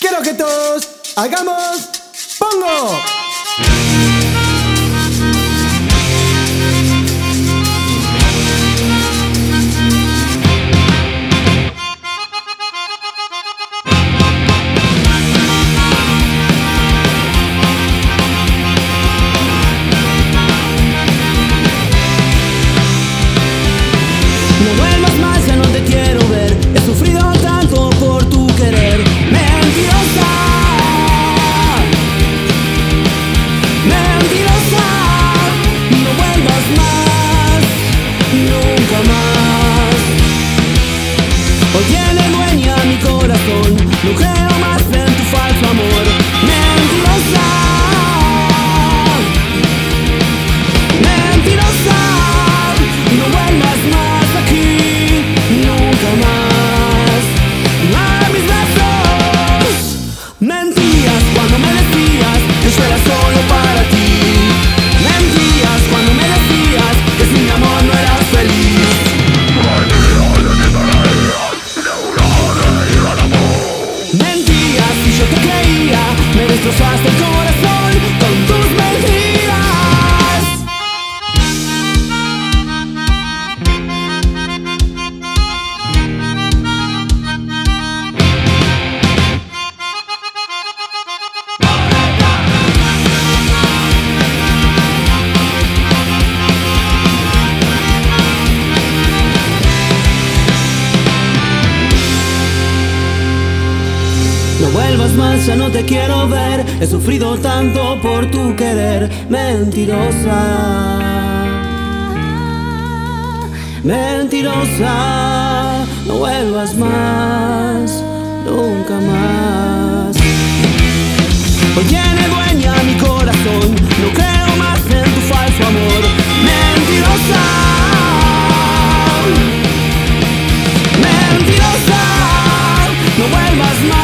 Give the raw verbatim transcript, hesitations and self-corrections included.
Quiero que todos hagamos pongo. No vuelvas más, ya no te quiero ver. He sufrido tanto por tu querer. Mentirosa, mentirosa. No vuelvas más, nunca más. Hoy tiene dueña mi corazón. No creo más en tu falso amor. Mentirosa, mentirosa. No vuelvas más aquí, nunca más. A mis besos. Mentías cuando me decías que yo era solo para ti. Mentías cuando me decías que sin mi amor no eras feliz. Mentías y yo te creía. Me destrozaste el corazón con tus mentiras. No vuelvas más, ya no te quiero ver. He sufrido tanto por tu querer. Mentirosa, mentirosa. No vuelvas más, nunca más. Hoy tiene dueña mi corazón. No creo más en tu falso amor. Mentirosa, mentirosa. No vuelvas más.